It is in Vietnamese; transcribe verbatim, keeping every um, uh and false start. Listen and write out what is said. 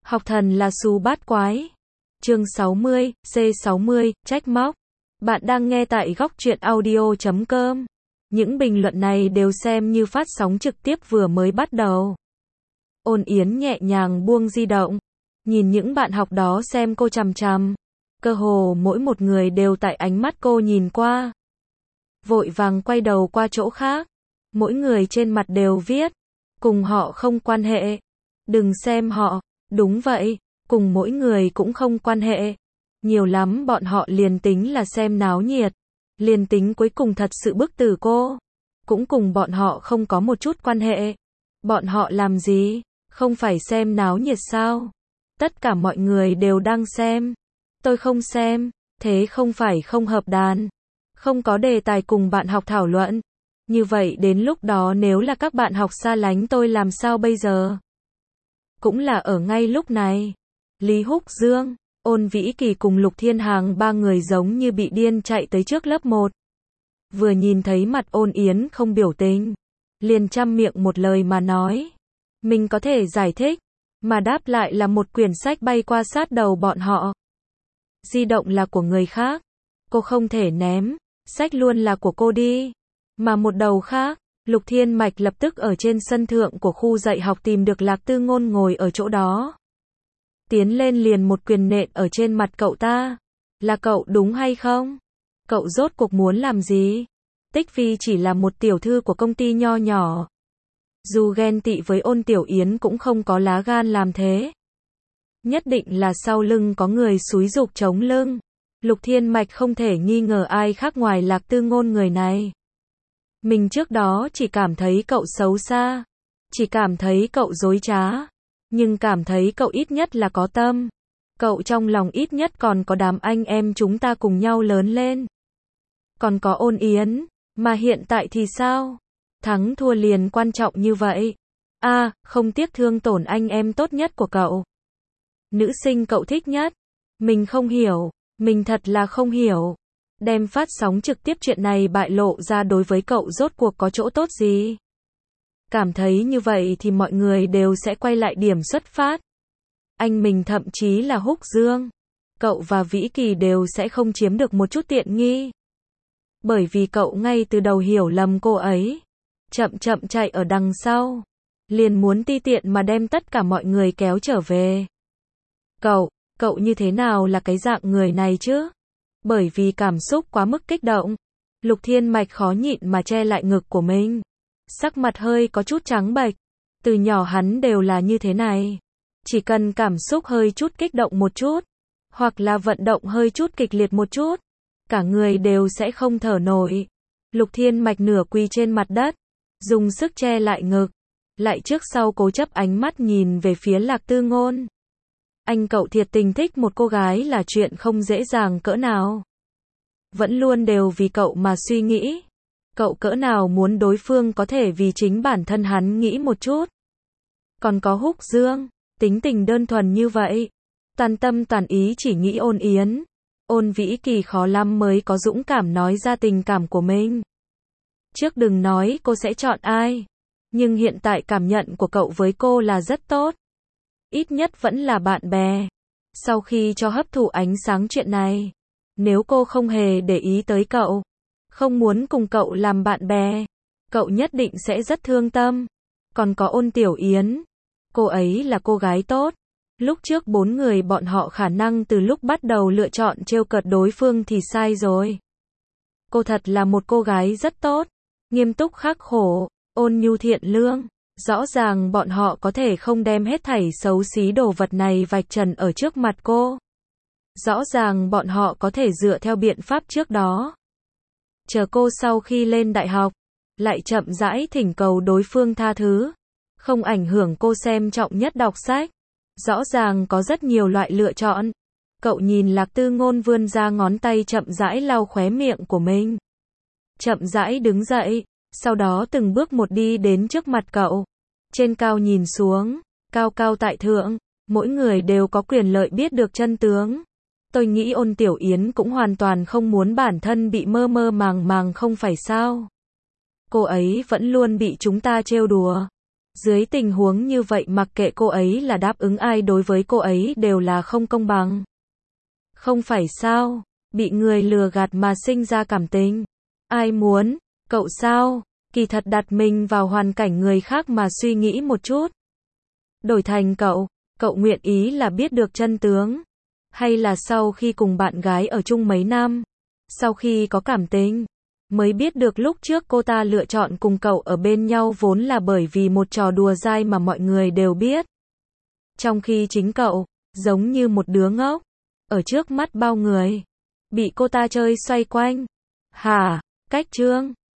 Học thần là xù bát quái. Chương sáu mươi, C sáu mươi, trách móc. Bạn đang nghe tại góc truyện audio chấm com. Những bình luận này đều xem như phát sóng trực tiếp vừa mới bắt đầu. Ôn Yến nhẹ nhàng buông di động, nhìn những bạn học đó xem cô chằm chằm. Cơ hồ mỗi một người đều tại ánh mắt cô nhìn qua. Vội vàng quay đầu qua chỗ khác. Mỗi người trên mặt đều viết, cùng họ không quan hệ. Đừng xem họ. Đúng vậy, cùng mỗi người cũng không quan hệ. Nhiều lắm bọn họ liền tính là xem náo nhiệt. Liền tính cuối cùng thật sự bức tử cô. Cũng cùng bọn họ không có một chút quan hệ. Bọn họ làm gì? Không phải xem náo nhiệt sao? Tất cả mọi người đều đang xem. Tôi không xem, thế không phải không hợp đàn. Không có đề tài cùng bạn học thảo luận. Như vậy đến lúc đó nếu là các bạn học xa lánh tôi làm sao bây giờ? Cũng là ở ngay lúc này. Lý Húc Dương, Ôn Vĩ Kỳ cùng Lục Thiên Hàng ba người giống như bị điên chạy tới trước lớp một. Vừa nhìn thấy mặt Ôn Yến không biểu tình, liền chăm miệng một lời mà nói. Mình có thể giải thích, mà đáp lại là một quyển sách bay qua sát đầu bọn họ. Di động là của người khác, cô không thể ném, sách luôn là của cô đi. Mà một đầu khác, Lục Thiên Mạch lập tức ở trên sân thượng của khu dạy học tìm được Lạc Tư Ngôn ngồi ở chỗ đó. Tiến lên liền một quyền nện ở trên mặt cậu ta. Là cậu đúng hay không? Cậu rốt cuộc muốn làm gì? Tích Phi chỉ là một tiểu thư của công ty nho nhỏ. Dù ghen tị với Ôn Tiểu Yến cũng không có lá gan làm thế. Nhất định là sau lưng có người xúi giục chống lưng. Lục Thiên Mạch không thể nghi ngờ ai khác ngoài Lạc Tư Ngôn người này. Mình trước đó chỉ cảm thấy cậu xấu xa. Chỉ cảm thấy cậu dối trá. Nhưng cảm thấy cậu ít nhất là có tâm. Cậu trong lòng ít nhất còn có đám anh em chúng ta cùng nhau lớn lên. Còn có Ôn Yến. Mà hiện tại thì sao? Thắng thua liền quan trọng như vậy. A, à, không tiếc thương tổn anh em tốt nhất của cậu. Nữ sinh cậu thích nhất. Mình không hiểu. Mình thật là không hiểu. Đem phát sóng trực tiếp chuyện này bại lộ ra đối với cậu rốt cuộc có chỗ tốt gì? Cảm thấy như vậy thì mọi người đều sẽ quay lại điểm xuất phát. Anh mình thậm chí là Húc Dương. Cậu và Vĩ Kỳ đều sẽ không chiếm được một chút tiện nghi. Bởi vì cậu ngay từ đầu hiểu lầm cô ấy. Chậm chậm chạy ở đằng sau. Liền muốn ti tiện mà đem tất cả mọi người kéo trở về. Cậu, cậu như thế nào là cái dạng người này chứ? Bởi vì cảm xúc quá mức kích động. Lục Thiên Mạch khó nhịn mà che lại ngực của mình. Sắc mặt hơi có chút trắng bệch. Từ nhỏ hắn đều là như thế này. Chỉ cần cảm xúc hơi chút kích động một chút. Hoặc là vận động hơi chút kịch liệt một chút. Cả người đều sẽ không thở nổi. Lục Thiên Mạch nửa quỳ trên mặt đất. Dùng sức che lại ngực. Lại trước sau cố chấp ánh mắt nhìn về phía Lạc Tư Ngôn. Anh cậu thiệt tình thích một cô gái là chuyện không dễ dàng cỡ nào. Vẫn luôn đều vì cậu mà suy nghĩ. Cậu cỡ nào muốn đối phương có thể vì chính bản thân hắn nghĩ một chút. Còn có Húc Dương, tính tình đơn thuần như vậy. Toàn tâm toàn ý chỉ nghĩ Ôn Yến. Ôn Vĩ Kỳ khó lắm mới có dũng cảm nói ra tình cảm của mình. Trước đừng nói cô sẽ chọn ai. Nhưng hiện tại cảm nhận của cậu với cô là rất tốt. Ít nhất vẫn là bạn bè. Sau khi cho hấp thụ ánh sáng chuyện này. Nếu cô không hề để ý tới cậu. Không muốn cùng cậu làm bạn bè. Cậu nhất định sẽ rất thương tâm. Còn có Ôn Tiểu Yến. Cô ấy là cô gái tốt. Lúc trước bốn người bọn họ khả năng từ lúc bắt đầu lựa chọn trêu cợt đối phương thì sai rồi. Cô thật là một cô gái rất tốt. Nghiêm túc khắc khổ. Ôn nhu thiện lương. Rõ ràng bọn họ có thể không đem hết thảy xấu xí đồ vật này vạch trần ở trước mặt cô. Rõ ràng bọn họ có thể dựa theo biện pháp trước đó. Chờ cô sau khi lên đại học, lại chậm rãi thỉnh cầu đối phương tha thứ. Không ảnh hưởng cô xem trọng nhất đọc sách. Rõ ràng có rất nhiều loại lựa chọn. Cậu nhìn Lạc Tư Ngôn vươn ra ngón tay chậm rãi lau khóe miệng của mình. Chậm rãi đứng dậy. Sau đó từng bước một đi đến trước mặt cậu. Trên cao nhìn xuống, cao cao tại thượng, mỗi người đều có quyền lợi biết được chân tướng. Tôi nghĩ Ôn Tiểu Yến cũng hoàn toàn không muốn bản thân bị mơ mơ màng màng không phải sao. Cô ấy vẫn luôn bị chúng ta trêu đùa. Dưới tình huống như vậy mặc kệ cô ấy là đáp ứng ai đối với cô ấy đều là không công bằng. Không phải sao, bị người lừa gạt mà sinh ra cảm tình. Ai muốn, cậu sao? Kỳ thật đặt mình vào hoàn cảnh người khác mà suy nghĩ một chút. Đổi thành cậu, cậu nguyện ý là biết được chân tướng. Hay là sau khi cùng bạn gái ở chung mấy năm, sau khi có cảm tình, mới biết được lúc trước cô ta lựa chọn cùng cậu ở bên nhau vốn là bởi vì một trò đùa dai mà mọi người đều biết. Trong khi chính cậu, giống như một đứa ngốc, ở trước mắt bao người, bị cô ta chơi xoay quanh. Hả, cách trương.